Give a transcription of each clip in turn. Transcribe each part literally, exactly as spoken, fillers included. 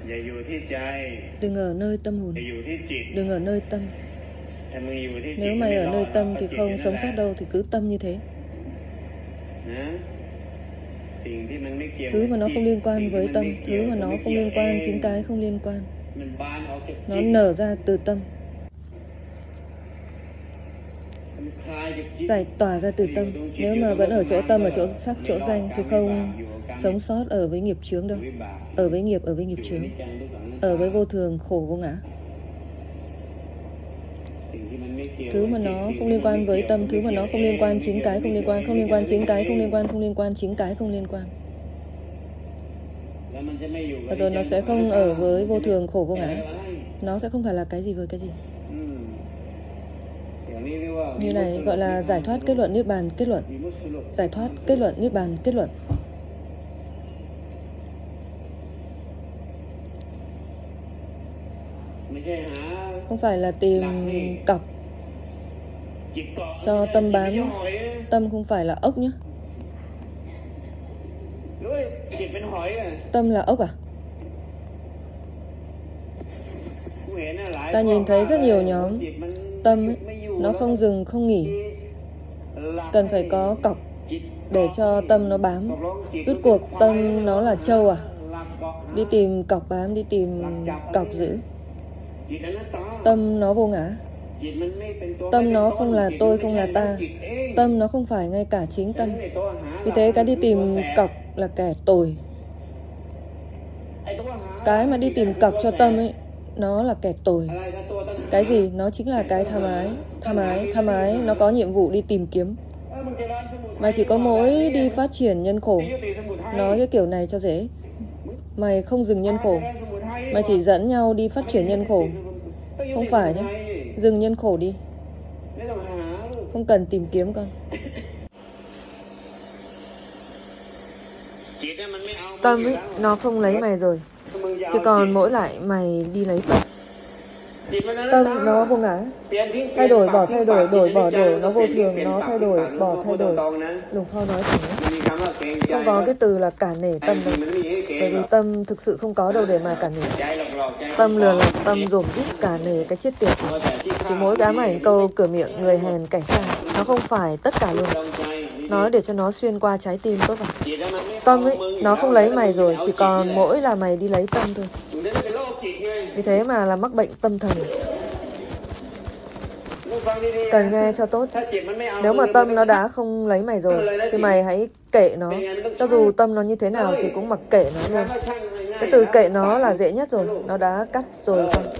Đừng ở nơi tâm hồn, đừng ở nơi tâm. Nếu mày ở nơi tâm thì không sống sót đâu, thì cứ tâm như thế. Thứ mà nó không liên quan với tâm, thứ mà nó không liên quan, chính cái không liên quan, nó nở ra từ tâm, giải tỏa ra từ tâm. Nếu mà vẫn ở chỗ tâm, ở chỗ sắc, chỗ danh thì không sống sót ở với nghiệp chướng đâu. Ở với nghiệp, ở với nghiệp chướng, ở với vô thường, khổ, vô ngã. Thứ mà nó không liên quan với tâm, thứ mà nó không liên quan, chính cái không liên quan, không liên quan, chính cái không liên quan, không liên quan, chính cái không liên quan. Và rồi nó sẽ không ở với vô thường, khổ, vô ngã. Nó sẽ không phải là cái gì với cái gì. Như này gọi là giải thoát kết luận niết bàn kết luận. Giải thoát kết luận niết bàn kết luận. Không phải là tìm cọc cho tâm bám. Tâm không phải là ốc nhé. Tâm là ốc à? Ta nhìn thấy rất nhiều nhóm tâm ấy, nó không dừng không nghỉ. Cần phải có cọc để cho tâm nó bám. Rút cuộc tâm nó là trâu à? Đi tìm cọc bám, đi tìm cọc giữ. Tâm nó vô ngã. Tâm nó không là tôi, không là ta. Tâm nó không phải ngay cả chính tâm. Vì thế cái đi tìm cọc là kẻ tồi. Cái mà đi tìm cọc cho tâm ấy, nó là kẻ tồi. Cái gì? Nó chính là cái tham ái. Tham ái, tham ái nó có nhiệm vụ đi tìm kiếm. Mày chỉ có mỗi đi phát triển nhân khổ. Nói cái kiểu này cho dễ. Mày không dừng nhân khổ. Mày chỉ dẫn nhau đi phát triển nhân khổ. Không phải nhé. Dừng nhân khổ đi. Không cần tìm kiếm con. Tâm ấy, nó không lấy mày rồi. Chỉ còn mỗi lại mày đi lấy tâm. Tâm nó vô ngã. Thay đổi, bỏ thay đổi, đổi, bỏ đổi. Nó vô thường, nó thay đổi, bỏ thay đổi. Lùng Pho nói thẳng. Không có cái từ là cả nể tâm đâu. Bởi vì tâm thực sự không có đâu để mà cả nể. Tâm lừa lạc, tâm dồn dít cả nể cái chết tiệt. Thì mỗi cái ám ảnh câu cửa miệng người hèn kẻ sai. Nó không phải tất cả luôn. Nói để cho nó xuyên qua trái tim tốt vào. Tâm ấy, nó không lấy mày rồi. Chỉ còn mỗi là mày đi lấy tâm thôi. Vì thế mà là mắc bệnh tâm thần. Cần nghe cho tốt. Nếu mà tâm nó đã không lấy mày rồi thì mày hãy kệ nó. Cho dù tâm nó như thế nào thì cũng mặc kệ nó luôn. Cái từ kệ nó là dễ nhất rồi. Nó đã cắt rồi con.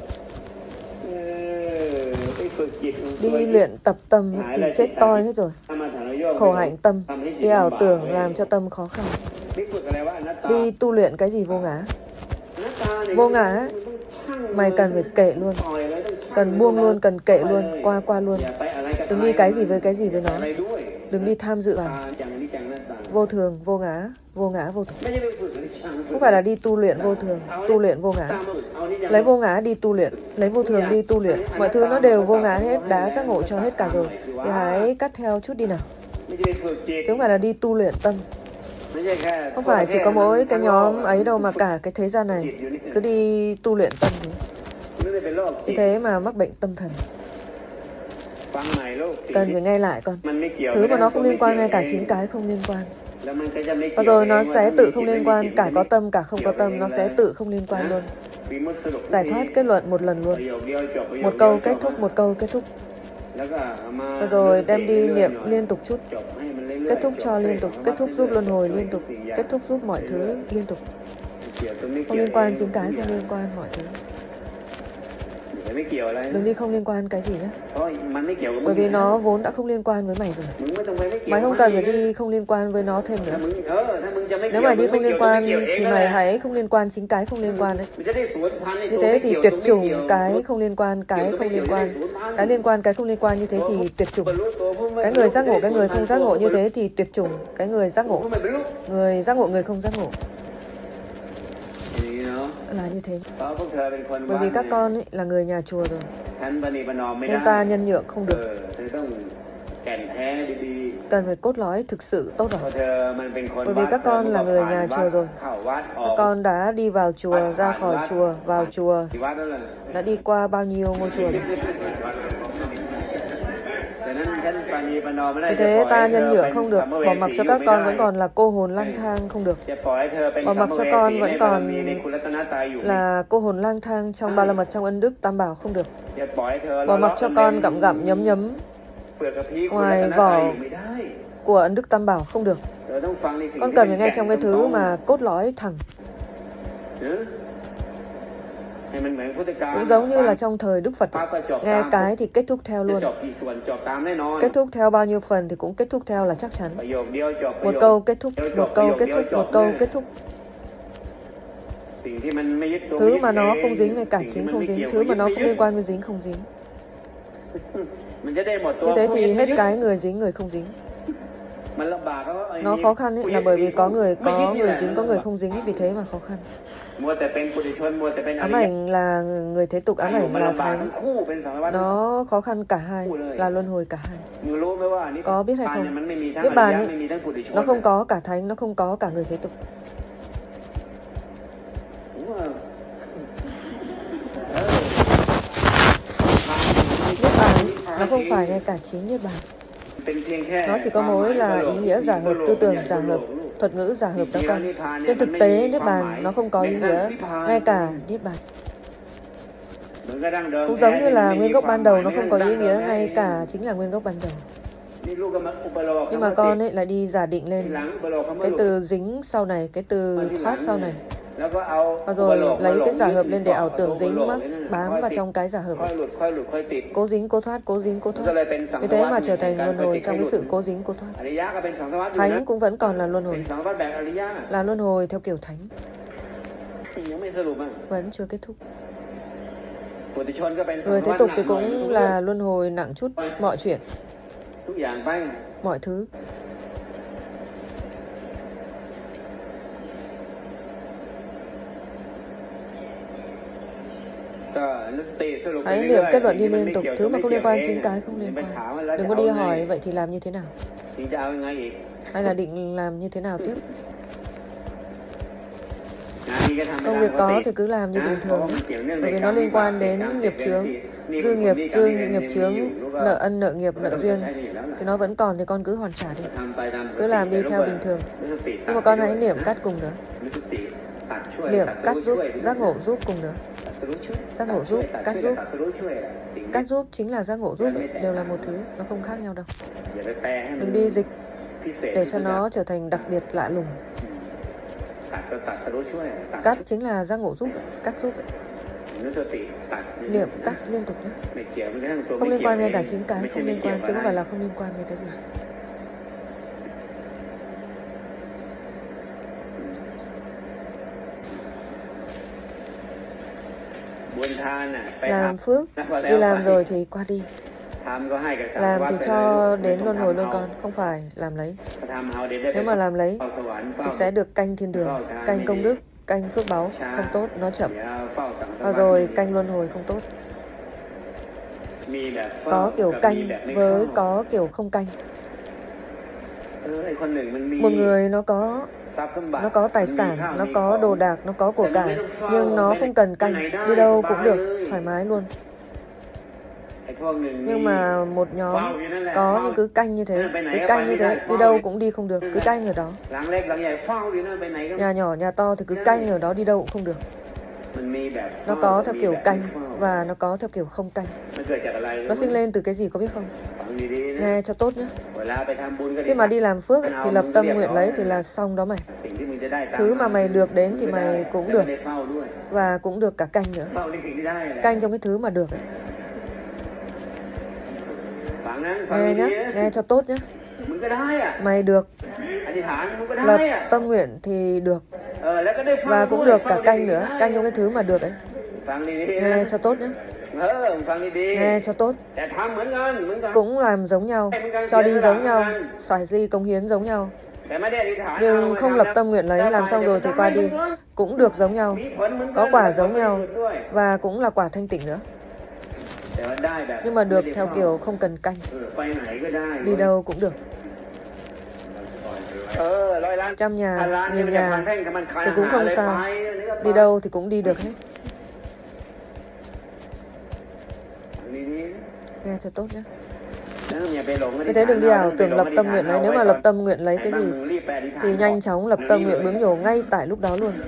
Đi luyện tập tâm thì chết toi hết rồi. Khổ hạnh tâm. Đi ảo tưởng làm cho tâm khó khăn. Đi tu luyện cái gì vô ngã. Vô ngã mày cần phải kệ luôn. Cần buông luôn, cần kệ luôn, qua qua luôn. Đừng đi cái gì với cái gì với nó. Đừng đi tham dự vào. Vô thường, vô ngã, vô ngã, vô thường. Không phải là đi tu luyện vô thường, tu luyện vô ngã. Lấy vô ngã đi tu luyện, lấy vô thường đi tu luyện. Mọi thứ nó đều vô ngã hết, đã giác ngộ cho hết cả rồi. Thì hãy cắt theo chút đi nào. Chứ không phải là đi tu luyện tâm. Không phải chỉ có mỗi cái nhóm ấy đâu mà cả cái thế gian này cứ đi tu luyện tâm thế. Vì thế mà mắc bệnh tâm thần. Cần phải nghe lại con. Thứ mà nó không liên quan ngay cả chính cái không liên quan. Và rồi nó sẽ tự không liên quan. Cả có tâm cả không có tâm nó sẽ tự không liên quan luôn. Giải thoát kết luận một lần luôn. Một câu kết thúc, một câu kết thúc. Và rồi đem đi niệm liên tục chút. Kết thúc cho liên tục. Kết thúc giúp luân hồi liên tục. Kết thúc giúp mọi thứ liên tục. Không liên quan chính cái không liên quan mọi thứ. Đừng đi không liên quan cái gì nhé. Bởi vì nó vốn đã không liên quan với mày rồi. Mày không cần phải đi không liên quan với nó thêm nữa. Nếu mày đi không liên quan thì mày hãy không liên quan chính cái không liên quan đấy. Như thế thì tuyệt chủng cái không liên quan, cái không liên quan. Cái liên quan, cái không liên quan như thế thì tuyệt chủng. Cái người giác ngộ, cái người không giác ngộ như thế thì tuyệt chủng. Cái người giác ngộ, người giác ngộ, người không giác ngộ. Là như thế. Bởi vì các con ấy là người nhà chùa rồi, nên ta nhân nhượng không được. cần phải cốt lõi thực sự tốt rồi. Bởi vì các con là người nhà chùa rồi. Các con đã đi vào chùa, ra khỏi chùa, vào chùa, đã đi qua bao nhiêu ngôi chùa rồi. Vì thế ta nhân nhượng không được, bỏ mặc cho các con vẫn còn là cô hồn lang thang không được. Bỏ mặc cho con vẫn còn là cô hồn lang thang trong ba la mật, trong ân đức tam bảo không được. Bỏ mặc cho con gặm gặm nhấm nhấm ngoài vỏ của ân đức tam bảo không được. Con cần phải nghe trong cái thứ mà cốt lõi thẳng. Cũng giống như là trong thời Đức Phật, nghe cái thì kết thúc theo luôn. Kết thúc theo bao nhiêu phần thì cũng kết thúc theo là chắc chắn. Một câu kết thúc, một câu kết thúc, một câu kết thúc. Thứ mà nó không dính ngay cả chính không dính, thứ mà nó không liên quan với dính không dính. Như thế thì hết cái người dính người không dính. Nó khó khăn ấy, là bởi vì có người có người dính, có người không dính ấy, vì thế mà khó khăn. Ám ảnh là người thế tục, ám ảnh là thánh. Nó khó khăn cả hai, là luân hồi cả hai. Có biết hay không? Niết bàn ấy, nó không có cả thánh, nó không có cả người thế tục. Niết bàn nó không phải ngay cả chính niết bàn. Nó chỉ có mối là ý nghĩa giả hợp, tư tưởng giả hợp, thuật ngữ giả hợp đó con. Trên thực tế niết bàn nó không có ý nghĩa ngay cả niết bàn. Cũng giống như là nguyên gốc ban đầu nó không có ý nghĩa ngay cả chính là nguyên gốc ban đầu. Nhưng mà con ấy lại đi giả định lên cái từ dính sau này, cái từ thoát sau này. Và rồi lấy cái giả hợp lên để ảo tưởng dính mắc bám vào trong cái giả hợp. Cố dính cố thoát, cố dính cố thoát. Vì thế mà trở thành luân hồi trong cái sự cố dính cố thoát. Thánh cũng vẫn còn là luân hồi, là luân hồi theo kiểu thánh, vẫn chưa kết thúc. Người thế tục thì cũng là luân hồi nặng chút mọi chuyện, mọi thứ. Hãy niệm kết luận đi liên tục, thứ mà không liên quan chính cái không liên quan. Đừng có đi hỏi vậy thì làm như thế nào, hay là định làm như thế nào tiếp. Công việc có thì cứ làm như bình thường, bởi vì nó liên quan đến nghiệp chướng, dư nghiệp, dư nghiệp chướng, nợ ân, nợ nghiệp, nợ duyên, thì nó vẫn còn thì con cứ hoàn trả đi, cứ làm đi theo bình thường. Nhưng mà con hãy niệm cắt cùng nữa, niệm cắt giúp, giác ngộ giúp cùng nữa. Giác ngộ giúp, cắt giúp. Cắt giúp chính là giác ngộ giúp ấy, đều là một thứ, nó không khác nhau đâu. Đừng đi dịch để cho nó trở thành đặc biệt lạ lùng. Cắt chính là giác ngộ giúp, cắt giúp. Niệm cắt liên tục nhé. Không liên quan ngay cả chính cái, không liên quan, chứ không phải là không liên quan với cái gì. Làm phước, đi làm rồi thì qua đi. Làm thì cho đến luân hồi luôn con, không phải làm lấy. Nếu mà làm lấy thì sẽ được canh thiên đường, canh công đức, canh phước báu, không tốt, nó chậm. Và rồi canh luân hồi không tốt. Có kiểu canh với có kiểu không canh. Một người nó có Nó có tài sản, nó có đồ đạc, nó có của cải, nhưng nó không cần canh, đi đâu cũng được, thoải mái luôn. Nhưng mà một nhóm có nhưng cứ canh như thế, cứ canh như thế, đi đâu cũng đi không được, cứ canh ở đó. Nhà nhỏ, nhà to thì cứ canh ở đó, đi đâu cũng không được. Nó có theo kiểu canh và nó có theo kiểu không canh. Nó sinh lên từ cái gì có biết không? Nghe cho tốt nhé. Khi mà đi làm phước ấy, thì lập tâm nguyện lấy thì là xong đó mày. Thứ mà mày được đến thì mày cũng được. Và cũng được cả canh nữa. Canh trong cái thứ mà được ấy. Nghe nhé, nghe cho tốt nhé. Mày được lập tâm nguyện thì được. Và cũng được cả canh nữa, canh trong cái thứ mà được ấy. Nghe cho tốt nhé. Nghe cho tốt. Cũng làm giống nhau, cho đi giống nhau, xài di cống hiến giống nhau. Nhưng không lập tâm nguyện lấy, làm xong rồi thì qua đi. Cũng được giống nhau, có quả giống nhau, và cũng là quả thanh tịnh nữa. Nhưng mà được theo kiểu không cần canh. Đi đâu cũng được. Trăm nhà, nghìn nhà thì cũng không sao. Đi đâu thì cũng đi được hết. Nghe cho tốt nhé. Vì thế đừng đi ảo tưởng lập tâm nguyện lấy. Nếu mà lập tâm nguyện lấy cái gì thì nhanh chóng lập tâm nguyện bứng nhổ ngay tại lúc đó luôn.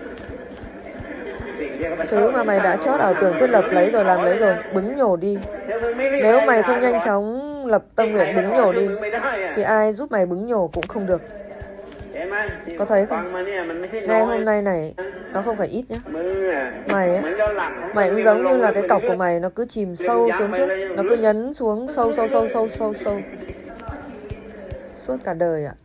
Thứ mà mày đã chót ảo tưởng thiết lập lấy rồi, làm lấy rồi, bứng nhổ đi. Nếu mày không nhanh chóng lập tâm nguyện bứng nhổ đi thì ai giúp mày bứng nhổ cũng không được. Có thấy không? Nghe hôm nay này, nó không phải ít nhá. Mày ấy, mày cũng giống như là cái cọc của mày, nó cứ chìm sâu xuống trước. Nó cứ nhấn xuống sâu sâu sâu sâu sâu sâu suốt cả đời ạ.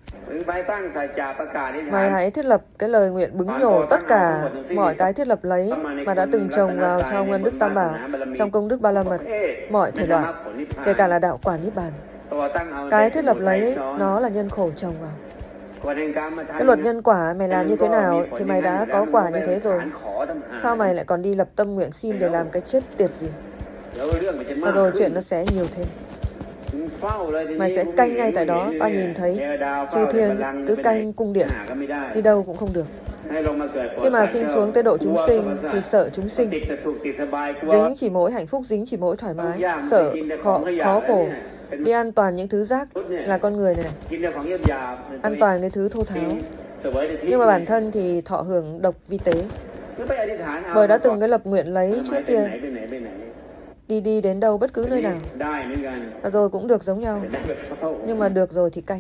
Mày hãy thiết lập cái lời nguyện bứng nhổ tất cả mọi cái thiết lập lấy mà đã từng trồng vào trong ân đức Tam Bảo, trong công đức Ba La Mật, mọi thể loại, kể cả là đạo quả Niết Bàn. Cái thiết lập lấy nó là nhân khổ trồng vào. Cái luật nhân quả mày làm như thế nào thì mày đã có quả như thế rồi. Sao mày lại còn đi lập tâm nguyện xin để làm cái chết tiệt gì? Và rồi chuyện nó sẽ nhiều thêm. Mày sẽ canh ngay tại đó. Ta nhìn thấy chư thiên cứ canh cung điện, đi đâu cũng không được. Khi mà sinh xuống tế độ chúng sinh thì sợ chúng sinh, dính chỉ mỗi hạnh phúc, dính chỉ mỗi thoải mái, sợ khó, khó khổ. Đi an toàn những thứ rác là con người này, an toàn cái thứ thô tháo. Nhưng mà bản thân thì thọ hưởng độc vi tế. Bởi đã từng cái lập nguyện lấy trước kia, đi đi đến đâu bất cứ nơi nào, và rồi cũng được giống nhau. Nhưng mà được rồi thì canh.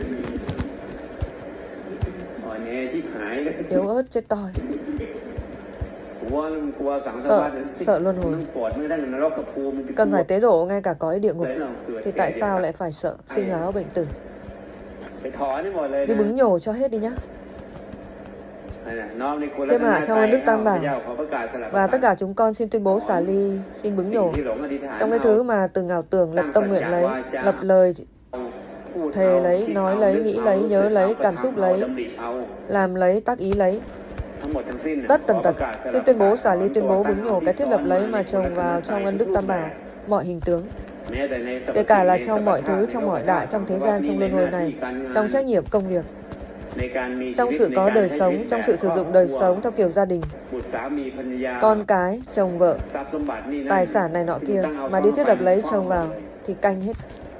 Yếu ớt chết toi. Sợ, sợ luân hồi. Cần phải tế độ ngay cả cõi địa ngục. Thì tại sao lại phải sợ sinh lão bệnh tử? Đi bứng nhổ cho hết đi nhá. Thế mà trong ân đức Tam Bảo và tất cả chúng con xin tuyên bố xả ly, xin bứng nhổ trong cái thứ mà từng ảo tưởng lập tâm nguyện lấy, lập lời thề lấy, nói lấy, nghĩ lấy, nhớ lấy, cảm xúc lấy, làm lấy, tác ý lấy, tất tần tật. Xin tuyên bố xả ly, tuyên bố bứng nhổ cái thiết lập lấy mà trồng vào trong ân đức Tam Bảo, mọi hình tướng, kể cả là trong mọi thứ, trong mọi đại, trong thế gian, trong luân hồi này, trong trách nhiệm công việc, trong sự có đời sống, trong sự sử dụng đời sống theo kiểu gia đình, con cái, chồng vợ, tài sản này nọ kia, mà đi thiết lập lấy chồng vào thì canh hết.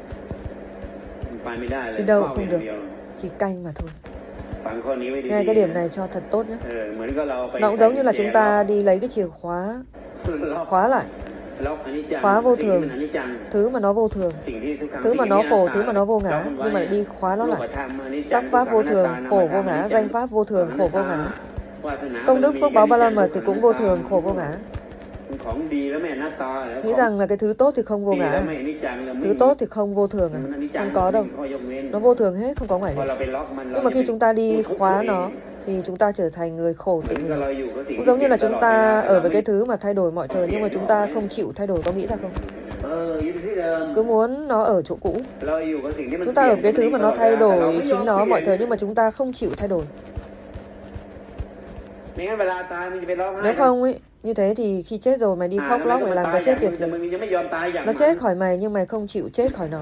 Đi đâu cũng không được, chỉ canh mà thôi. Nghe cái điểm này cho thật tốt nhé. Nó cũng giống như là chúng ta đi lấy cái chìa khóa, khóa lại, khóa vô thường, thứ mà nó vô thường, thứ mà nó khổ, thứ mà nó vô ngã, nhưng mà lại đi khóa nó lại. Sắc pháp vô thường, khổ vô ngã, danh pháp vô thường, khổ vô ngã. Công đức phước báo Ba La Mật thì cũng vô thường, khổ vô ngã. Nghĩ rằng là cái thứ tốt thì không vô ngã, thứ tốt thì không vô thường à? Không có đâu. Nó vô thường hết, không có ngoại lệ. Nhưng mà khi chúng ta đi khóa nó thì chúng ta trở thành người khổ tự mình. Cũng giống như là chúng ta ở với cái thứ mà thay đổi mọi thời, nhưng mà chúng ta không chịu thay đổi, có nghĩ ra không? Cứ muốn nó ở chỗ cũ. Chúng ta ở với cái thứ mà nó thay đổi chính nó mọi thời, nhưng mà chúng ta không chịu thay đổi. Nếu không ấy, như thế thì khi chết rồi mày đi khóc lóc mày làm cái chết tiệt gì? Nó chết khỏi mày nhưng mày không chịu chết khỏi nó.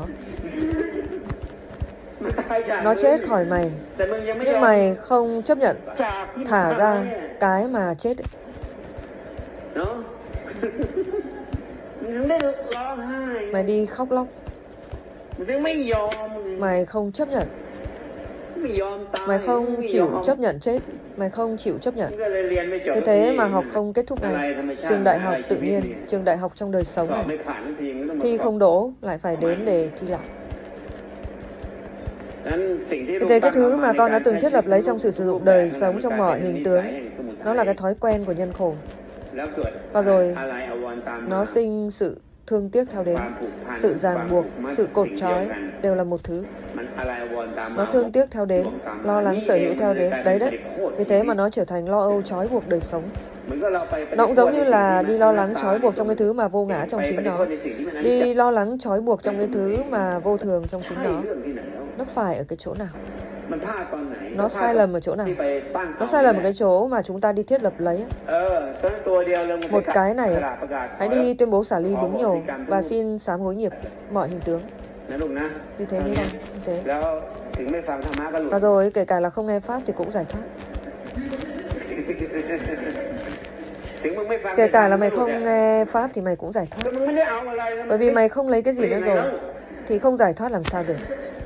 Nó chết khỏi mày nhưng mày không chấp nhận thả ra cái mà chết ấy. Mày đi khóc lóc, mày không chấp nhận, mày không chịu chấp nhận chết, mày không chịu chấp nhận. Vì thế mà học không kết thúc ngày. Trường đại học tự nhiên, trường đại học trong đời sống này, thi không đỗ lại phải đến để thi lại. Vì thế cái thứ mà con đã từng thiết lập lấy trong sự sử dụng đời sống trong mọi hình tướng, nó là cái thói quen của nhân khổ. Và rồi nó sinh sự thương tiếc theo đến, sự ràng buộc, sự cột trói đều là một thứ. Nó thương tiếc theo đến, lo lắng sở hữu theo đến, đấy đấy. Vì thế mà nó trở thành lo âu trói buộc đời sống. Nó cũng giống như là đi lo lắng trói buộc trong cái thứ mà vô ngã trong chính nó, đi lo lắng trói buộc trong cái thứ mà vô thường trong chính nó. Nó phải ở cái chỗ nào? Nó sai lầm ở chỗ nào? Nó sai lầm ở cái chỗ mà chúng ta đi thiết lập lấy. Một cái này, hãy đi tuyên bố xả ly búng nhổ và xin sám hối nghiệp mọi hình tướng. Như thế như này, như thế. Và rồi kể cả là không nghe pháp thì cũng giải thoát. Kể cả là mày không nghe pháp thì mày cũng giải thoát. Bởi vì mày không lấy cái gì nữa rồi thì không giải thoát làm sao được.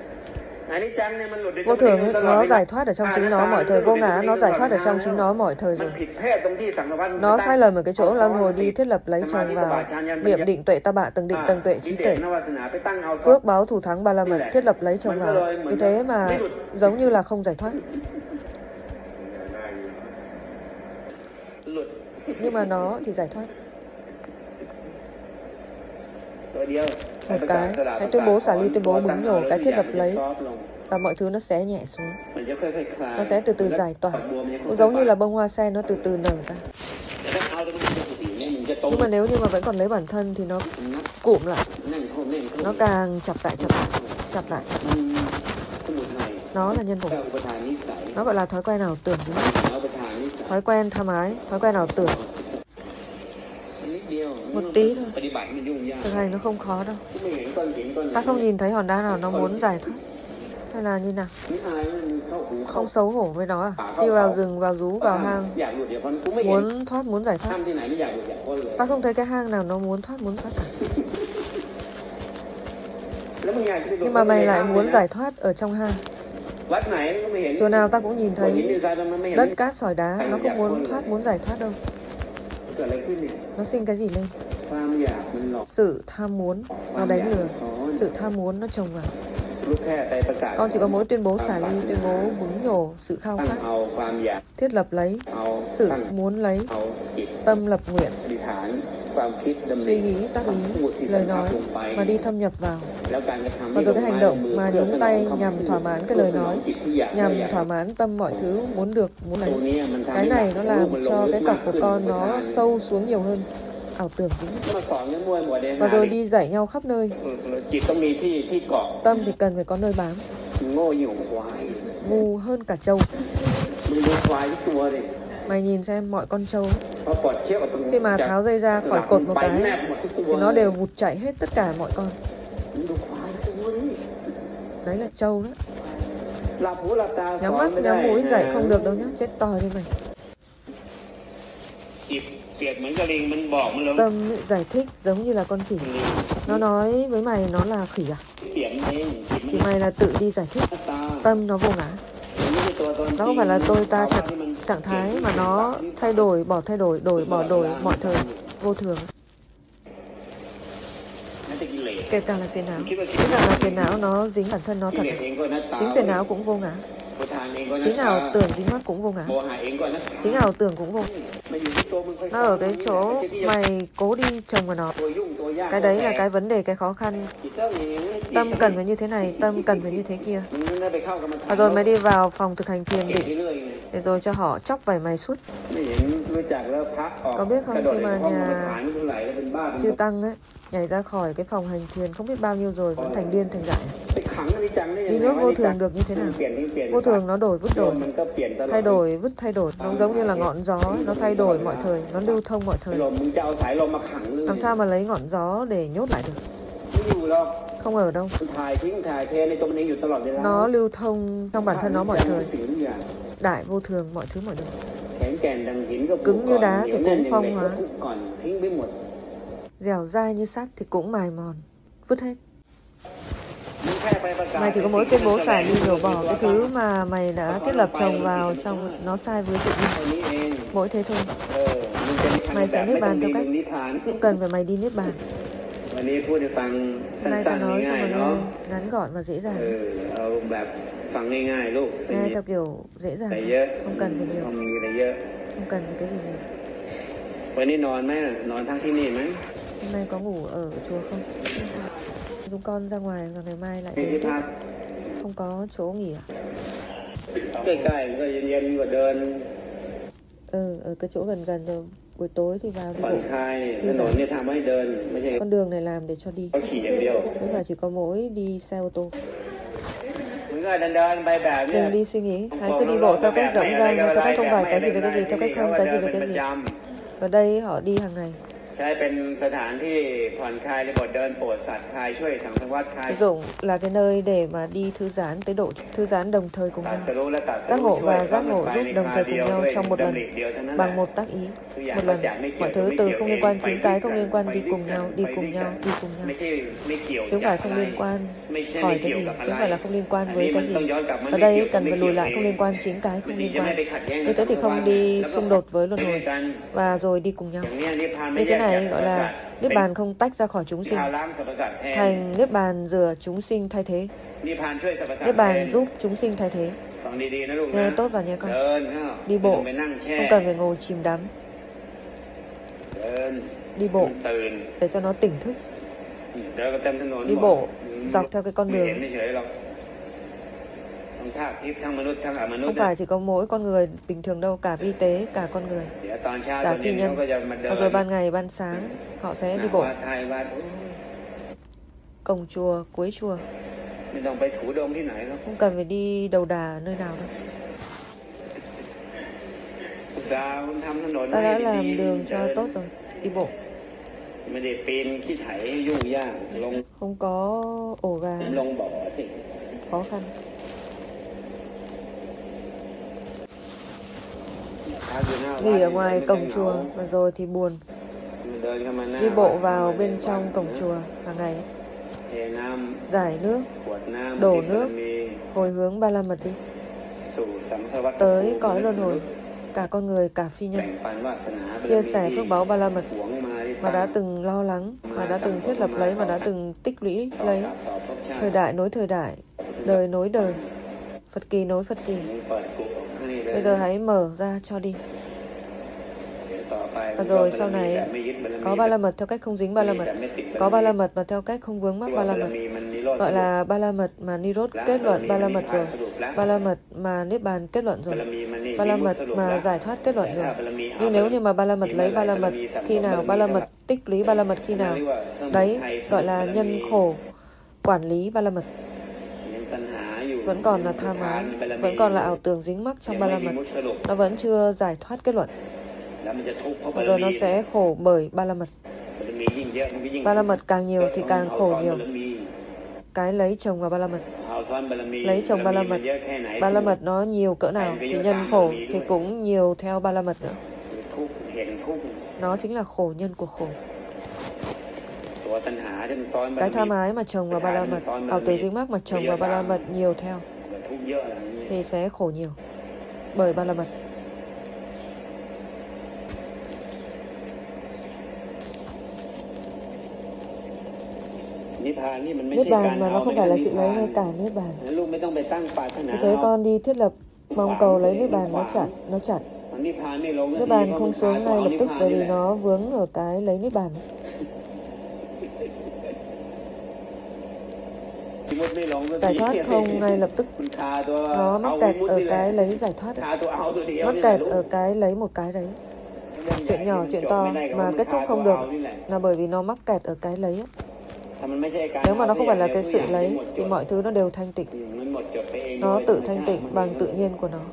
Vô thường ấy, nó giải thoát ở trong chính nó mọi thời. Vô ngã nó giải thoát ở trong chính nó mọi thời rồi. Nó sai lầm ở cái chỗ luân hồi đi thiết lập lấy chồng vào niệm định tuệ ta bạ từng định tầng tuệ trí tuệ, phước báo thủ thắng ba la mật thiết lập lấy chồng vào. Như thế mà giống như là không giải thoát. Nhưng mà nó thì giải thoát. Một cái, hãy tuyên bố xả ly, tuyên bố búng nhổ cái thiết lập lấy và mọi thứ nó sẽ nhẹ xuống. Nó sẽ từ từ giải tỏa. Cũng giống như là bông hoa sen nó từ từ nở ra. Nhưng mà nếu như mà vẫn còn lấy bản thân thì nó cụm lại. Nó càng chặt lại, chặt lại, chặt lại. Nó là nhân quả. Nó gọi là thói quen ảo tưởng. Thói quen tham ái, thói quen ảo tưởng. Một tí thôi. Thực hành nó không khó đâu. Ta không nhìn thấy hòn đá nào nó muốn giải thoát. Hay là như nào? Không xấu hổ với nó à? Đi vào rừng, vào rú, vào hang, muốn thoát, muốn giải thoát. Ta không thấy cái hang nào nó muốn thoát, muốn thoát cả. Nhưng mà mày lại muốn giải thoát ở trong hang. Chỗ nào ta cũng nhìn thấy đất cát sỏi đá. Nó không muốn thoát, muốn giải thoát đâu. Nó sinh cái gì lên? Sự tham muốn nó đánh lừa. Sự tham muốn nó trồng vào. Con chỉ có mỗi tuyên bố xả ly, tuyên bố búng nhổ sự khao khát, thiết lập lấy, sự muốn lấy, tâm lập nguyện, suy nghĩ, tác ý, lời nói mà đi thâm nhập vào. Và rồi cái hành động mà nhúng tay nhằm thỏa mãn cái lời nói, nhằm thỏa mãn tâm mọi thứ muốn được, muốn lấy. Cái này nó làm cho cái cọc của con nó sâu xuống nhiều hơn. Ảo tưởng dính. Và rồi đi dạy nhau khắp nơi. Tâm thì cần phải có nơi bám. Ngu hơn cả trâu. Mày nhìn xem mọi con trâu khi mà tháo dây ra khỏi cột một cái thì nó đều vụt chạy hết tất cả mọi con. Đấy là trâu đó. Nhắm mắt nhắm mũi dạy không được đâu nhá. Chết toi đi mày. Tâm giải thích giống như là con khỉ. Nó nói với mày nó là khỉ à? Thì mày là tự đi giải thích. Tâm nó vô ngã. Nó không phải là tôi ta thật trạng thái mà nó thay đổi, bỏ thay đổi, đổi, bỏ đổi mọi thời vô thường. Kể cả là phiền não. Kể cả là phiền não nó dính bản thân nó thật. Chính phiền não cũng vô ngã. Chính ảo tưởng dính mắc cũng vô ngã. Chính ảo tưởng cũng vô. Nó ở cái chỗ mày cố đi trồng vào nó. Cái đấy là cái vấn đề, cái khó khăn. Tâm cần phải như thế này, tâm cần phải như thế kia. Và rồi mày đi vào phòng thực hành thiền định để rồi cho họ chóc vảy mày suốt. Có biết không, khi mà nhà chư tăng ấy nhảy ra khỏi cái phòng hành thiền không biết bao nhiêu rồi vẫn thành điên thành dại. Đi nước vô thường được như thế nào? Vô thường nó đổi vứt đổi, thay đổi vứt thay đổi. Nó giống như là ngọn gió, nó thay đổi mọi thời, nó lưu thông mọi thời. Làm sao mà lấy ngọn gió để nhốt lại được? Không ở đâu. Nó lưu thông trong bản thân nó mọi thời. Đại vô thường mọi thứ mọi đời. Cứng như đá thì cũng phong hóa, dẻo dai như sắt thì cũng mài mòn, vứt hết. Mày chỉ có mỗi tuyên bố xả ly đổ bỏ cái thứ mà mày đã thiết lập chồng vào trong nó sai với tự nhiên. Mỗi thế thôi. Mày sẽ niết bàn theo cách không cần phải mày đi niết bàn. Hôm nay ta nói cho mày nghe ngắn gọn và dễ dàng. Nghe theo kiểu dễ dàng, không cần phải nhiều, không cần phải cái gì nhiều. วันนี้นอนไหมล่ะนอนพักที่นี่ไหม Hôm nay có ngủ ở chùa không? Chúng con ra ngoài và ngày mai lại đến tiếp. Không có chỗ nghỉ à? ใกล้ๆก็เย็นๆก็เดิน Ừ, ở cái chỗ gần gần rồi. Buổi tối thì vào đi ผ่อน bộ. คลายถนนเนี่ยทำให้เดินไม่ใช่ Con đường này làm để cho đi. เขาขี่อย่างเดียว Không phải chỉ có mỗi đi xe ô tô. มึงก็เดินเดินไปแบบเนี้ย Đừng đi suy nghĩ, hãy cứ đi bộ theo cách rỗng rang, theo cách không phải cái gì với cái gì, theo cách không cái gì với cái gì. Ở đây họ đi hàng ngày. ใช้เป็นสถานที่ผ่อนคลายระบบเดินโปรดสัตว์คลายช่วยสังสารวัฏคลาย Sử dụng là cái nơi để mà đi thư giãn tới độ thư giãn đồng thời cùng ตัด nhau. สรู้และตัดส Giác รู้ ngộ ช่วย và giác ngộ giúp đồng thời cùng nhau trong một lần เดียวเท่านั้น bằng một tác ý. Một lần, mọi thứ từ không liên quan chính cái không liên quan đi cùng nhau, đi cùng nhau, đi cùng ไม่ nhau. ใช่ไม่เกี่ยว Chứ không phải không liên quan ไม่ใช่ khỏi ไม่ cái เกี่ยว gì, กับ chứ อะ không ไร phải là không liên quan อัน với นี้มั cái น gì. ต้องย้อนกลับมัน Ở ไม่เกี่ยว đây cần phải lùi lại không liên quan chính cái ไม่ không จริง liên จะไม่ quan. ไปขัดแย้ง Như thế thì không đi xung đột với luân ไม่ hồi มีการ và rồi đi cùng nhau. อย่างเนี้ยนิพพานไม่ Như แย thế กจาก này สรร gọi พสัต là ว์ Niết bàn không tách ra khỏi chúng ที่ sinh, ชาวล้างสรรพสัตว์แทน thành Niết bàn rửa chúng sinh thay thế. นิพพานช่วยสรรพสัต Niết ว์แทน bàn giúp chúng sinh thay thế. ฟังดีๆนะลูก Nghe นะ tốt vào nhé เดิ con. นเข้า Đi ไม่ต้อ bộ, งไปนั่งแช่ không cần phải ngồi chìm đắm. เดิน Đi bộ ตื่น để cho nó tỉnh thức. เดินก็เต็มถนน Đi bộ dọc theo cái con ไม่เห็น đường. เฉยๆหรอกทั้งธาตุทิพย์ทั้งมนุษย์ทั้งอมนุษ Không ย์ phải chỉ có mỗi con người bình thường đâu, cả vi tế, cả con người, เดี๋ยวตอนเช้าต cả อนเย็ phi นเขา nhân. ก็จะมาเดิน Và rồi ban ngày, ban sáng họ sẽ đi bộ. วัดไทยวัด Cổng chùa, cuối chùa. ไม่ต้องไปถูดงที่ไหนหรอก Không cần phải đi đầu đà nơi nào đâu. ดาวทำถนน Ta ให้ đã ดี làm đường ๆ cho เดิน tốt rồi. Đi bộ. ไม่ได้ปีนขี้ไถยุ่งยากลง Không có ổ gà ลงบ่อสิ khó khăn. พักอยู่หน้าวัด Nghỉ ở ngoài ไม่ต้อง cổng เหงา chùa và rồi thì buồn. เดินเข้ามาหน้า Đi bộ วัด vào bên trong cổng chùa hàng ngày. เทน้ Giải nước, ำขวดน้ำ đổ ที่ nước, มี hồi hướng ba la mật đi. สู่สังสารวัฏ Tới cõi luân hồi, cả con người, cả phi แบ่ง nhân. ปันวาสนา Chia sẻ phước báu ba la mật หวงมาที่ mà đã từng lo lắng, mà đã từng thiết lập lấy, mà đã từng tích lũy lấy. Thời đại nối thời đại, đời nối đời, Phật kỳ nối Phật kỳ. เปิดกุให้เลย Bây giờ hãy mở ra cho đi. เดี๋ยวต่อไป Và rồi sau này ไม่ยึดบารมี có ba la mật theo cách không dính ba la mật, có ba la mật mà theo cách không vướng mắc ba la mật. มันนิโรธ Gọi là ba la mật mà Nirod kết luận ba la mật rồi, ba la mật mà Niết bàn kết luận บาร rồi, มีมันนี่ ba la วิมุต mật ติสรุป mà แล้ว giải thoát kết luận แต่ rồi. ถ้าบารมีเอา Nhưng nếu như mà ba la mật lấy ba la mật khi nào, ba la mật tích lũy ba la mật khi nào, đấy gọi là nhân khổ quản lý ba la mật. ยังตัณหาอยู่ Vẫn còn là tham ái, vẫn còn là ảo tưởng dính mắc trong ba la mật, nó vẫn chưa giải thoát kết luận. แล้วมันจะทุกข์เพราะ Và บาร rồi มี nó sẽ khổ bởi ba la mật. บารมียิ่งเยอะมันก็ยิ่ง Ba la mật càng nhiều thì càng เอา khổ ซ้อน nhiều. บารมี Cái lấy chồng vào ba la mật, เอาซ้อนบารมี lấy chồng ba la มั mật, นเยอะแค่ไหน ba la mật nó nhiều cỡ nào thì nhân khổ thì cũng nhiều theo ba la mật nữa. ทุกข์เห็นทุกข์ Nó chính là khổ nhân của khổ. ตัวตัณหาที่มันซ้อนบาร Cái มี tham ái mà chồng vào ba la mật, ảo tưởng dính mắc mà chồng vào ba la mật nhiều theo มันทุกข์เยอะอะไรอย่างนี้ thì sẽ khổ nhiều bởi ba la mật. นิพพานนี่มันไม่ Niết ใช่การ bàn mà เอา nó không ไม่ phải ใช่ là นิพ sự พา lấy น ngay cả Niết bàn. ลูกไม่ต้องไปตั้งปรารถนา Vì thế con đi thiết lập mong cầu lấy Niết bàn nó chặt, nó chặt. นิพพานนี่ลง Niết bàn không xuống ngay lập tức bởi vì nó vướng ở cái lấy Niết bàn. วิมุตติไม่ลง Giải thoát không ngay lập tức, คุณคาตัว nó เอา mắc วิ kẹt มุตติ ở นี่แหละ cái lấy giải thoát, คาตัวเอาตัวเดียว mắc นี่แหละ kẹt ลูก ở cái lấy một cái đấy. เรื่องใหญ่ Chuyện nhỏ, ที่ chuyện มันจบ to ไม่ได้ก็ mà มัน kết คา thúc ตัว không เอา được นี่แหละ là bởi vì nó mắc kẹt ở cái lấy á. ถ้ามันไม่ใช่การ Nếu mà nó เอา không phải là cái ทุก sự อย่าง lấy หมดจ thì ด mọi thứ nó đều thanh tịnh. มันหมดจดไปเอง Nó โดย tự ธรรม thanh ชาติ tịnh มัน bằng tự nhiên của nó.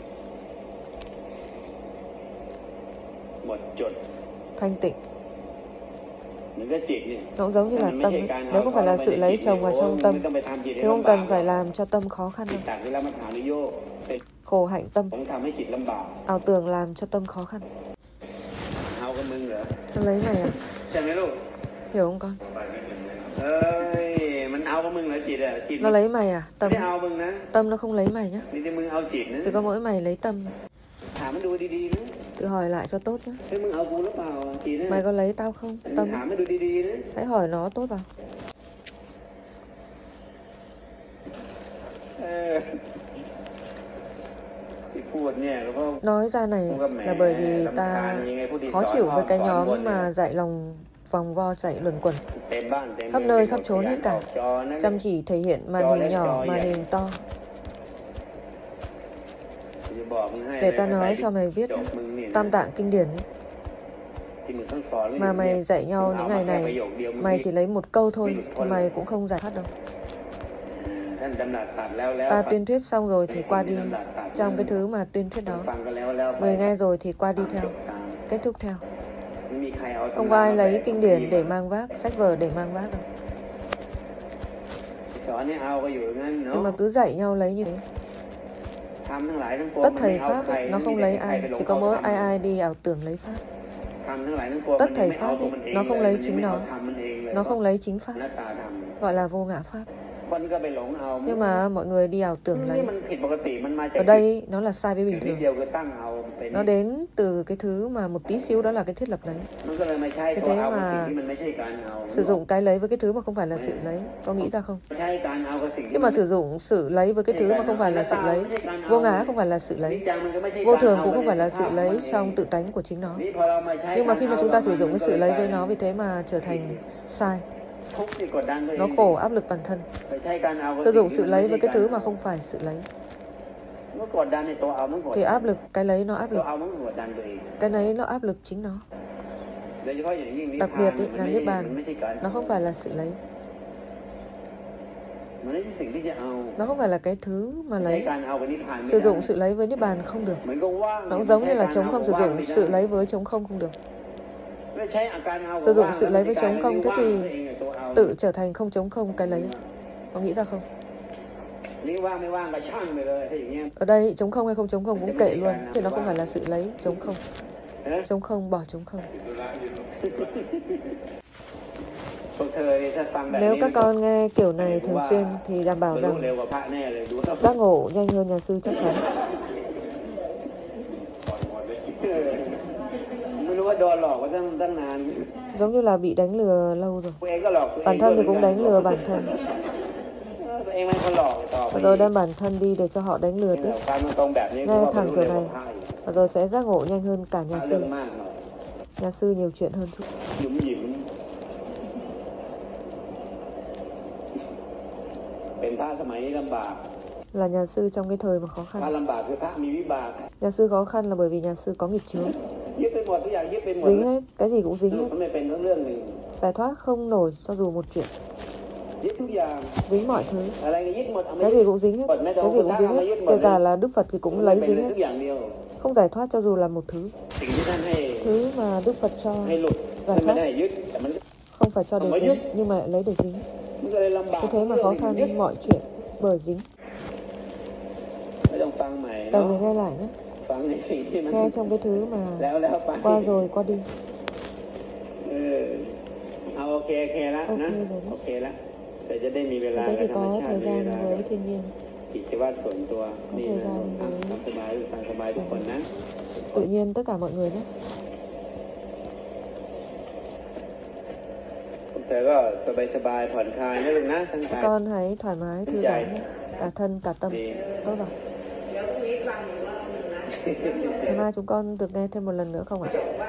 หมดจด Thanh tịnh. เหมือนกับจิตนี่ Nó cũng giống như ถ้า là มันไม่ tâm ใช่ ấy. การ Nếu เอา không phải là เข้า sự ไปใน lấy จิต chồng นี่ vào โอ้ trong ไม่ tâm ต้องไปทำจิตให้ thì không ลำบาก cần phải làm cho tâm khó khăn จิต đâu. ตักวิรมัฏฐานุโยคเป็น Khổ hạnh tâm, ของทำให้จิตลำบาก ảo tưởng làm cho tâm khó khăn. เอากับมึงเหรอ Nó lấy mày à? ใช่ไหมลูก Hiểu không con? เอ้ยมันเอากับมึงเหรอจิตอ่ะจิต Nó lấy mày à? ไม่ Tâm, ได้เอามึงนะ tâm nó không lấy mày nhá. นี่ที่มึงเอาจิตนะ Chỉ có mỗi mày lấy tâm. ถามมันดูดีๆนะ Tự hỏi lại cho tốt nhá. เฮ้ยมึงเอากูหรือเปล่าจิตนะ Mày có lấy tao không? ถาม Tâm, มันดูดีๆนะ hãy hỏi nó tốt vào. เออที่พูดเนี่ยก็เพราะ Nói ra này là bởi vì ta khó chịu với cái nhóm mà dạy lòng vòng vo dạy luẩn quẩn เต็มบ้านเต็ม khắp nơi khắp chốn hết อ cả, อกจอนะ chăm chỉ thể hiện màn hình nhỏ, màn hình to. จะบอกมึงให้ Để ta nói cho mày biết จบมึงนี่นะ Tam Tạng Kinh Điển ấy, ที่มึงต้องสอน mà mày dạy nhau những ngày này, mày chỉ lấy một câu thôi thì mày cũng không giải thoát đâu. ถ้าท่านดำรัสตัดแล้วแล้ว Ta tuyên thuyết xong rồi thì qua đi trong cái thứ mà tuyên thuyết đó. ฟังกันแล้วแล้ว Người nghe rồi thì qua đi จ theo, บตาม kết thúc theo. ไม่มีใครเอา Không có ai lấy kinh điển để mang vác, sách vở để mang vác đâu. สอนให้เอาก็อยู่อย่างนั้นเนาะ Nhưng mà cứ dạy nhau lấy như thế. ทำทั้งหลายทั้งปวง Tất มันไม่ thầy เอา Pháp ใคร ấy, nó không lấy ai, chỉ có mỗi ai ai đi ảo tưởng lấy Pháp. ทำทั้งหลายทั้งปวง Tất มัน thầy ไม่เอา Pháp ตัว ấy, มันเอง nó không เลย lấy มัน chính ไม่เอา nó, ทำมันเองเลย nó không lấy chính Pháp, หน้าตาทำ gọi là vô ngã Pháp. คนก็ไปหลงเอา Nhưng mà mọi người đi ảo tưởng นี่ lấy. มันผิดปกติมันมาจาก Ở đây nó là sai với จุ bình ดนิด thường. เดียวคือตั้งเอาเป็น Nó đến từ cái thứ mà một tí xíu đó là cái thiết lập lấy. มันก็เลยไม่ใช่ Vì ตัว thế เอากับสิ่ง mà ที่มันไม่ใช่การเอา sử dụng cái lấy với cái thứ mà không phải là sự lấy. Có nghĩ ra không? ใช่การเอากับสิ่ง Khi mà sử dụng sự lấy với cái thứ mà không phải là sự lấy, vô ngã không phải là sự นิ lấy, จจังมันก็ไม่ใช่ vô การ thường เอา cũng không phải là sự ในสภาพ lấy มันเอง trong tự tánh của chính nó. นี่พอเรามาใช้ Nhưng mà khi mà chúng ta sử dụng cái sự lấy với มัน nó, ก็ vì thế mà trở thành sai, ทุกข์ที่กดดันตัวเอง nó khổ áp lực bản thân. ไปใช้การเอากับ Sử สิ่ง dụng ที่ sự มัน lấy ไม่ với ใช่ cái การ thứ เอา mà không phải sự lấy, เมื่อกดดันในตัวเอามันกด thì áp lực cái lấy nó áp ตัว lực, เอามันกดดันตัวเอง cái lấy nó áp lực chính nó. โดยเฉพาะอย่างยิ่งนิพ Đặc พา biệt น ý, มัน là ไม่ niết ใช่มัน bàn, ไม่ใช่การ nó không phải là sự lấy, มันไม่ใช่สิ่งที่จะเอา nó không phải là cái thứ mà ใช้ lấy. การเอากับนิพพานไม่ Sử ได้ dụng sự lấy với niết bàn không được. เหมือนกับว่าง Nó cũng giống như là trống không, sử dụng sự lấy với trống không không được. ไม่ใช่อาการเอา Sử dụng ว่าง sự lấy với แล้ว trống không, thế ว่าง thì ตัวเองอะตัวเอา tự trở thành không trống không cái lấy. Có nghĩ ra không? นี่ว่างไม่ว่างก็ช่างไปเลยถ้าอย่างเงี้ย Ở đây trống không hay không trống không cũng kệ luôn, thì nó không phải là sự lấy trống không. เอ๊ะ Trống không bỏ trống không. พวกเธอนี่ถ้าฟังแบบ Nếu นี้ các con nghe kiểu này thường xuyên thì đảm bảo มันรู้ rằng เร็วกว่าพระแน่เลยดูครับ giác ngộ nhanh hơn nhà sư chắc chắn. เออไม่รู้ว่าโดนหลอกมาตั้งตั้งนาน Giống như là bị đánh lừa lâu rồi. ตัวเองก็หลอกตัวเอง Bản thân thì ด้วย cũng đánh lừa bản thân. เออตัวเองไม่คนหลอกต่อไป Và rồi đem bản thân đi để cho họ đánh lừa เนี่ย tiếp. ความตรงๆแบบนี้ Nghe ก็ thẳng รู้ kiểu เร็วก này ว่าพระอีก và rồi sẽ giác ngộ nhanh hơn cả พระ nhà เรื่อง sư. มากหน่อย Nhà sư nhiều chuyện hơn chút. หยุมหยิมเป็นพระสมัยนี้ลำบาก Là nhà sư trong cái thời mà khó พระ khăn. ลำบากคือพระมีวิบาก Nhà sư khó khăn là bởi vì nhà sư có nghiệp chướng. ยึดไปหมดทุกอย่างยึดไปหมด Dính hết, cái gì cũng dính สรุป hết. มันไม่เป็นทั้งเรื่องหนึ่ง Giải thoát không nổi cho dù một chuyện. ยึดทุกอย่าง Dính mọi thứ. อะไรก็ยึดหมดเอาไม่ Cái ยึ gì ด cũng dính hết. หมดแม้แต่ Cái gì cũng dính hết. Kể cả là Đức Phật thì มัน cũng ไม่ lấy เป็น dính เลยทุ hết. กอย่างเดียว Không giải thoát cho dù là một thứ. สิ่งที่ท่านให้ Thứ mà Đức Phật cho ให้หลุด giải ท่านไม่ thoát ได้ยึดแต่มัน không phải cho để Mà dính, giúp. nhưng mà lại lấy để dính. มันก็เลยลำบาก Vì thế mà khó เรื่องยึด khăn mọi chuyện bởi dính. ไม่ต้องฟังใหม่ Cần เนาะ phải nghe lại nhé. ฟังในสิ่งที่มัน Nghe trong cái thứ mà แล้วแล้วไป qua rồi qua đi. เออเอาโอเคโอเคแล้วนะโอเคเลยนะโอเคแล้วแต่จะได้มีเว Như ลา thế กับ thì ธรรม có ชา thời ติมีเว gian ลา với thiên nhiên, กิจวัตรส่วนตัว có นี่ thời นะ gian ทำ với สบายฟังสบายทุกคนนะ tự nhiên tất cả mọi người nhé. แต่ก็สบายสบายผ่อนคลายนะลูกนะทั้ง Các กาย con hãy thoải mái thư giãn nhé. Cả thân cả tâm. Thì- Tốt vào. Ngày mai chúng con được nghe thêm một lần nữa không ạ?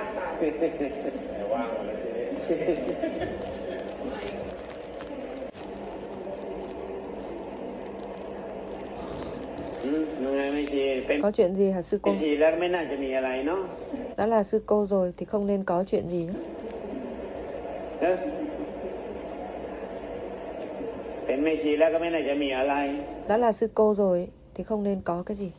อืมยังไงไม่ชีเป็น Có chuyện gì hả sư เป็ cô? นชีแล้วไม่น่าจะมีอะไรเนาะ Đã là sư cô rồi thì không nên có chuyện gì nữa. เออเป็นไม่ชีแล้วก็ไม่น่าจะมีอะไร Đã là sư cô rồi thì không nên có cái gì.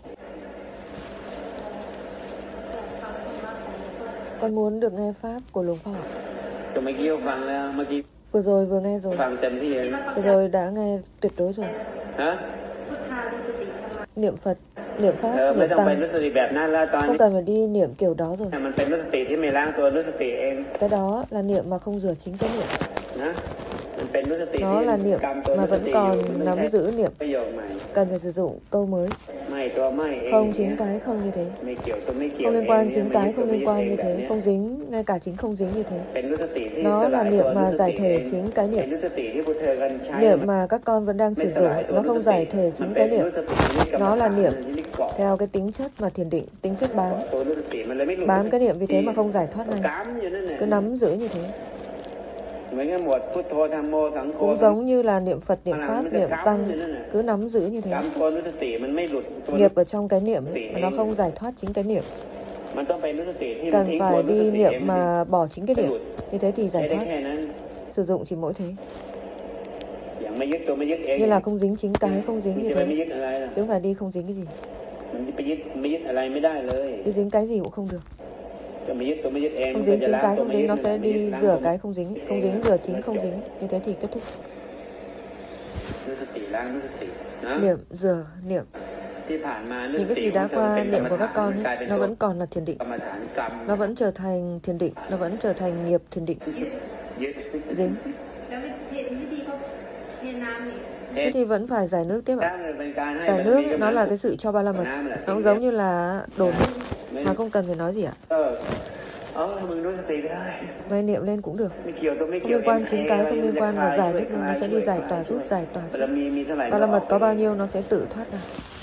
Con muốn được nghe pháp của Luồng Phò. ก็เมื่อกี้ฟังแล้วเมื่อกี้ Vừa rồi vừa nghe rồi. ฟังเต็มที่เลย Vừa rồi đã nghe tuyệt đối rồi. ฮะ Niệm Phật, niệm เอ Pháp, อไม่ niệm ต้องไป Tăng. รู้สติแบบนั้นแล้วตอน Không นี้ cần phải đi niệm kiểu đó rồi. มันเป็นรู้สติที่ไม่ล้างตัวรู้สติเอง Cái đó là niệm mà không rửa chính cái niệm. นะมันเป็นรู้สติ Nó ที่ là niệm กรรมตัว mà รู้ส vẫn ติอยู่ còn มัน nắm ไม่ใช่ giữ niệm. ประโยคใหม่ Cần phải sử dụng câu mới. ไม่ตัวไม่เอง Không chính cái không như thế. ไม่เกี่ยวตัวไม่เกี่ยว Không liên เอง quan เนี่ย chính มัน cái ยึดตัว không ไม่ liên ยึด quan เอง như แบบ thế. เนี้ย Không dính, ngay cả chính không dính như thế. เป็นรู้สติที่ Nó ส là ลาย niệm ตัวรู้ mà สติ giải เอ thể ง chính cái เป็น niệm. รู้สติที่พวกเธอกันใช้ Niệm mà các con vẫn đang ไม่ sử ส dụng ลายตัว nó รู้ không สติ giải thể มัน chính เป็น cái รู้ niệm. สติที่กรรม Nó là ฐาน niệm ที่เกาะ theo cái tính chất mà thiền định, tính chất bám. ตัวรู้สติมันเลยไม่หลุด Bám cái niệm vì thế mà không giải thoát ก็ ngay. กำอยู่นั่นแหละ Cứ nắm giữ như thế. เหมือนกับหมวดพุทโธธัมโมสังโฆ Cũng giống như là niệm Phật, niệm Mà Pháp, nó niệm cắm Tăng. như thế này. Cứ nắm giữ như thế. กำตัวรู้สติมันไม่หลุดตัว Nghiệp ở trong cái niệm ấy, Tỉ mà nó eng. không giải thoát chính cái niệm. มันต้องเป็นรู้สติที่มัน Cần ทิ้งตัว phải รู้ส đi ติเอง niệm mà bỏ chính cái niệm. Như thế thì ใช้ giải ได้ thoát. แค่นั้น Sử dụng chỉ mỗi thế. อย่างไม่ยึดตัวไม่ยึดเอง Như là không dính chính cái, không dính มัน như จะไปไม่ thế. ยึดอะไรล่ะ Chứ không phải đi không dính cái gì. มันจะไปยึดไม่ยึดอะไรไม่ได้เลย Đi dính cái gì cũng không được. จะไม่ยึดตัวไม่ยึดเอง Không มัน dính จะ chính ล้าง cái, ตัว không ไม่ยึ dính ด nó นั่น sẽ แหละไม่ยึด đi ล้าง rửa ตัว cái không dính. Không dính rửa chính không dính. Như thế thì kết thúc. ด้วยสติล้างด้วยสตินะ Niệm, rửa, niệm. ที่ผ่านมานึก Những cái ติ gì ของ đã เธอเป็ qua นกรร niệm ม của các ฐาน con กลาย ấy, เป็น nó ตัว vẫn còn là thiền định. กรรมฐานกรรม Nó vẫn trở thành thiền định. Nó vẫn trở thành nghiệp thiền định. ยึด Dính. แล้ววิธีวิธีเขาเทน้ำนี่ Thế thì vẫn phải giải nước tiếp ạ. เป็นการให้ Giải บาร nước มี ấy, nó là cái sự cho ba la mật. Nó cũng giống như là đổ nước mà không cần phải nói gì ạ. เออเออมึงด้วยสติก็ได้ Vay niệm lên cũng được. ไม่เกี่ยวตัวไม่ Không เกี่ยว liên quan chính cái, không liên quan là giải nước luôn. Nó sẽ đi giải tỏa giúp giải tỏa บาร giúp. มีมีเท่าไหร่ Ba la mật có bao nhiêu nó sẽ tự thoát ra.